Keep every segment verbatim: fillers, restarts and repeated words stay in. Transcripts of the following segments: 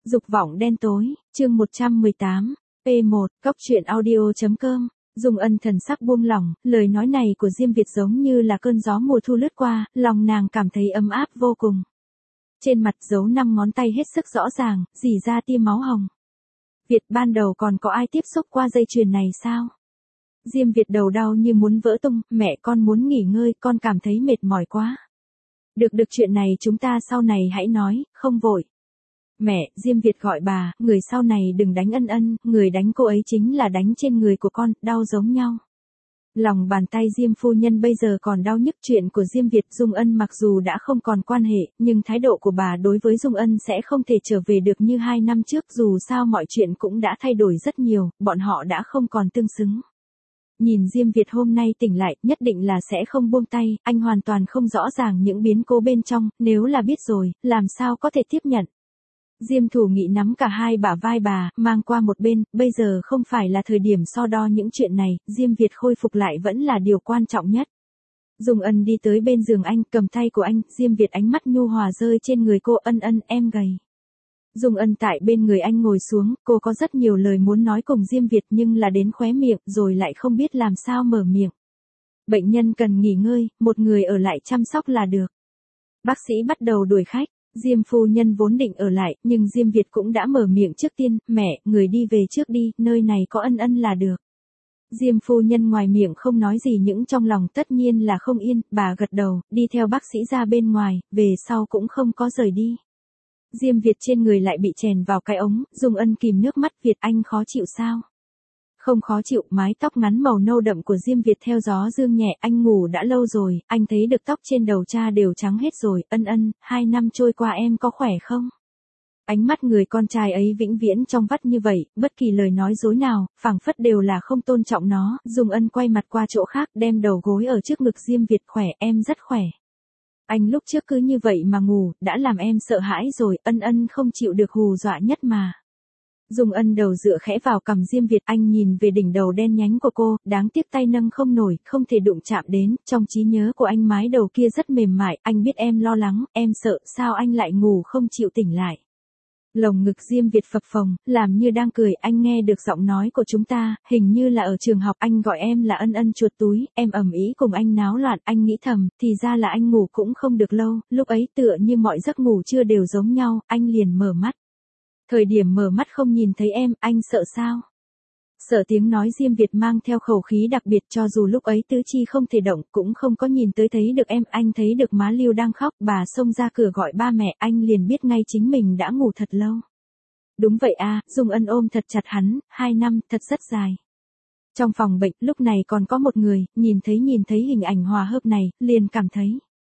Dục vọng đen tối, chương một trăm mười tám, P một, Cóc truyện audio chấm com. Dung Ân thần sắc buông lỏng, lời nói này của Diêm Việt giống như là cơn gió mùa thu lướt qua, lòng nàng cảm thấy ấm áp vô cùng. Trên mặt dấu năm ngón tay hết sức rõ ràng, rỉ ra tia máu hồng. Việt, ban đầu còn có ai tiếp xúc qua dây chuyền này sao? Diêm Việt đầu đau như muốn vỡ tung, mẹ con muốn nghỉ ngơi, con cảm thấy mệt mỏi quá. Được được chuyện này chúng ta sau này hãy nói, không vội. Mẹ, Diêm Việt gọi bà, người sau này đừng đánh Ân Ân, người đánh cô ấy chính là đánh trên người của con, đau giống nhau. Lòng bàn tay Diêm phu nhân bây giờ còn đau nhức. Chuyện của Diêm Việt Dung Ân mặc dù đã không còn quan hệ, nhưng thái độ của bà đối với Dung Ân sẽ không thể trở về được như hai năm trước, dù sao mọi chuyện cũng đã thay đổi rất nhiều, bọn họ đã không còn tương xứng. Nhìn Diêm Việt hôm nay tỉnh lại, nhất định là sẽ không buông tay, anh hoàn toàn không rõ ràng những biến cố bên trong, nếu là biết rồi, làm sao có thể tiếp nhận. Diêm Thủ Nghị nắm cả hai bả vai bà, mang qua một bên, bây giờ không phải là thời điểm so đo những chuyện này, Diêm Việt khôi phục lại vẫn là điều quan trọng nhất. Dung Ân đi tới bên giường anh, cầm tay của anh, Diêm Việt ánh mắt nhu hòa rơi trên người cô. Ân Ân, em gầy. Dung Ân tại bên người anh ngồi xuống, cô có rất nhiều lời muốn nói cùng Diêm Việt nhưng là đến khóe miệng, rồi lại không biết làm sao mở miệng. Bệnh nhân cần nghỉ ngơi, một người ở lại chăm sóc là được. Bác sĩ bắt đầu đuổi khách. Diêm phu nhân vốn định ở lại, nhưng Diêm Việt cũng đã mở miệng trước tiên, mẹ, người đi về trước đi, nơi này có Ân Ân là được. Diêm phu nhân ngoài miệng không nói gì nhưng trong lòng tất nhiên là không yên, bà gật đầu, đi theo bác sĩ ra bên ngoài, về sau cũng không có rời đi. Diêm Việt trên người lại bị chèn vào cái ống, Dung Ân kìm nước mắt. Việt, anh khó chịu sao? Không khó chịu. Mái tóc ngắn màu nâu đậm của Diêm Việt theo gió dương nhẹ. Anh ngủ đã lâu rồi, anh thấy được tóc trên đầu cha đều trắng hết rồi. Ân Ân, hai năm trôi qua em có khỏe không? Ánh mắt người con trai ấy vĩnh viễn trong vắt như vậy, bất kỳ lời nói dối nào, phảng phất đều là không tôn trọng nó. Dung Ân quay mặt qua chỗ khác, đem đầu gối ở trước ngực Diêm Việt. Khỏe, em rất khỏe. Anh lúc trước cứ như vậy mà ngủ, đã làm em sợ hãi rồi. Ân Ân không chịu được hù dọa nhất mà. Dung Ân đầu dựa khẽ vào cằm Diêm Việt, anh nhìn về đỉnh đầu đen nhánh của cô, đáng tiếc tay nâng không nổi, không thể đụng chạm đến, trong trí nhớ của anh mái đầu kia rất mềm mại, anh biết em lo lắng, em sợ, sao anh lại ngủ không chịu tỉnh lại. Lồng ngực Diêm Việt phập phồng, làm như đang cười. Anh nghe được giọng nói của chúng ta, hình như là ở trường học, anh gọi em là Ân Ân chuột túi, em ầm ĩ cùng anh náo loạn, anh nghĩ thầm, thì ra là anh ngủ cũng không được lâu, lúc ấy tựa như mọi giấc ngủ trưa đều giống nhau, anh liền mở mắt. Thời điểm mở mắt không nhìn thấy em, anh sợ sao? Sợ. Tiếng nói Diêm Việt mang theo khẩu khí đặc biệt, cho dù lúc ấy tứ chi không thể động, cũng không có nhìn tới thấy được em, anh thấy được má Lưu đang khóc, bà xông ra cửa gọi ba mẹ, anh liền biết ngay chính mình đã ngủ thật lâu. Đúng vậy à, Dung Ân ôm thật chặt hắn, hai năm, thật rất dài. Trong phòng bệnh, lúc này còn có một người, nhìn thấy nhìn thấy hình ảnh hòa hợp này, liền cảm thấy.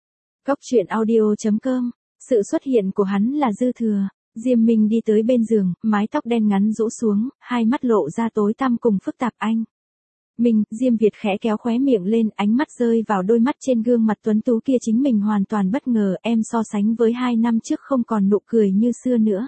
Cóc truyện audio chấm com, sự xuất hiện của hắn là dư thừa. Diêm Minh đi tới bên giường, mái tóc đen ngắn rũ xuống, hai mắt lộ ra tối tăm cùng phức tạp. Anh Minh, Diêm Việt khẽ kéo khóe miệng lên, ánh mắt rơi vào đôi mắt trên gương mặt tuấn tú kia. Chính mình hoàn toàn bất ngờ, em so sánh với hai năm trước không còn nụ cười như xưa nữa.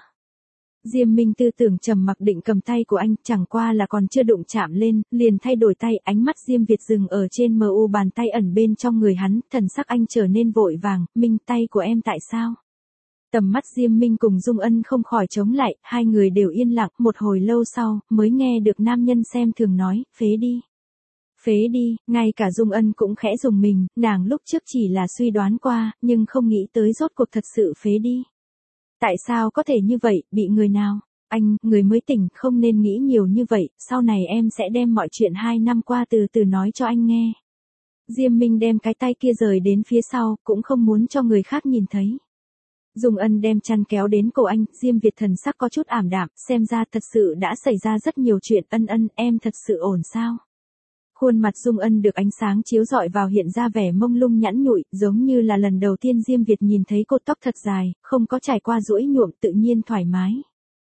Diêm Minh tư tưởng trầm mặc định cầm tay của anh, chẳng qua là còn chưa đụng chạm lên, liền thay đổi tay. Ánh mắt Diêm Việt dừng ở trên mờ u bàn tay ẩn bên trong người hắn, thần sắc anh trở nên vội vàng. Minh, tay của em tại sao? Tầm mắt Diêm Minh cùng Dung Ân không khỏi chống lại, hai người đều yên lặng, một hồi lâu sau, mới nghe được nam nhân xem thường nói, phế đi. Phế đi, ngay cả Dung Ân cũng khẽ dùng mình, nàng lúc trước chỉ là suy đoán qua, nhưng không nghĩ tới rốt cuộc thật sự phế đi. Tại sao có thể như vậy, bị người nào? Anh, người mới tỉnh, không nên nghĩ nhiều như vậy, sau này em sẽ đem mọi chuyện hai năm qua từ từ nói cho anh nghe. Diêm Minh đem cái tay kia rời đến phía sau, cũng không muốn cho người khác nhìn thấy. Dung Ân đem chăn kéo đến cổ anh, Diêm Việt thần sắc có chút ảm đạm, xem ra thật sự đã xảy ra rất nhiều chuyện. Ân Ân, em thật sự ổn sao? Khuôn mặt Dung Ân được ánh sáng chiếu rọi vào hiện ra vẻ mông lung nhẵn nhụi, giống như là lần đầu tiên Diêm Việt nhìn thấy cô. Tóc thật dài, không có trải qua duỗi nhuộm, tự nhiên thoải mái.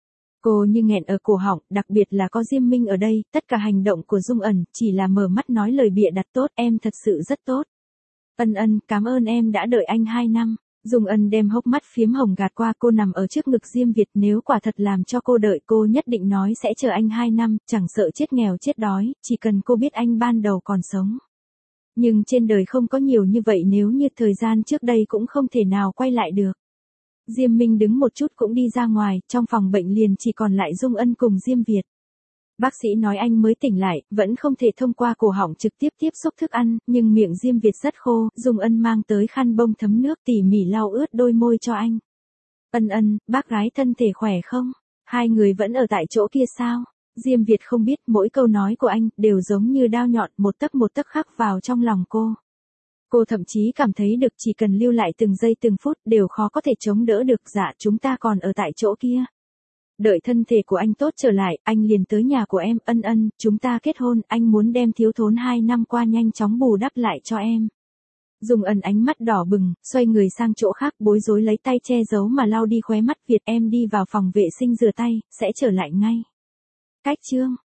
Cô như nghẹn ở cổ họng, đặc biệt là có Diêm Minh ở đây, tất cả hành động của Dung Ân chỉ là mở mắt nói lời bịa đặt. Tốt, em thật sự rất tốt. Ân Ân, cảm ơn em đã đợi anh hai năm. Dung Ân đem hốc mắt phiếm hồng gạt qua. Cô nằm ở trước ngực Diêm Việt, nếu quả thật làm cho cô đợi, cô nhất định nói sẽ chờ anh hai năm, chẳng sợ chết nghèo chết đói, chỉ cần cô biết anh ban đầu còn sống. Nhưng trên đời không có nhiều như vậy, nếu như thời gian trước đây cũng không thể nào quay lại được. Diêm Minh đứng một chút cũng đi ra ngoài, trong phòng bệnh liền chỉ còn lại Dung Ân cùng Diêm Việt. Bác sĩ nói anh mới tỉnh lại, vẫn không thể thông qua cổ họng trực tiếp tiếp xúc thức ăn, nhưng miệng Diêm Việt rất khô, Dung Ân mang tới khăn bông thấm nước tỉ mỉ lau ướt đôi môi cho anh. Ân Ân, bác gái thân thể khỏe không? Hai người vẫn ở tại chỗ kia sao? Diêm Việt không biết, mỗi câu nói của anh đều giống như đao nhọn, một tấc một tấc khắc vào trong lòng cô. Cô thậm chí cảm thấy được chỉ cần lưu lại từng giây từng phút đều khó có thể chống đỡ được. Dạ, chúng ta còn ở tại chỗ kia. Đợi thân thể của anh tốt trở lại, anh liền tới nhà của em. Ân Ân, chúng ta kết hôn, anh muốn đem thiếu thốn hai năm qua nhanh chóng bù đắp lại cho em. Dung Ân ánh mắt đỏ bừng, xoay người sang chỗ khác, bối rối lấy tay che giấu mà lau đi khóe mắt. Việt, em đi vào phòng vệ sinh rửa tay, sẽ trở lại ngay. Cách chương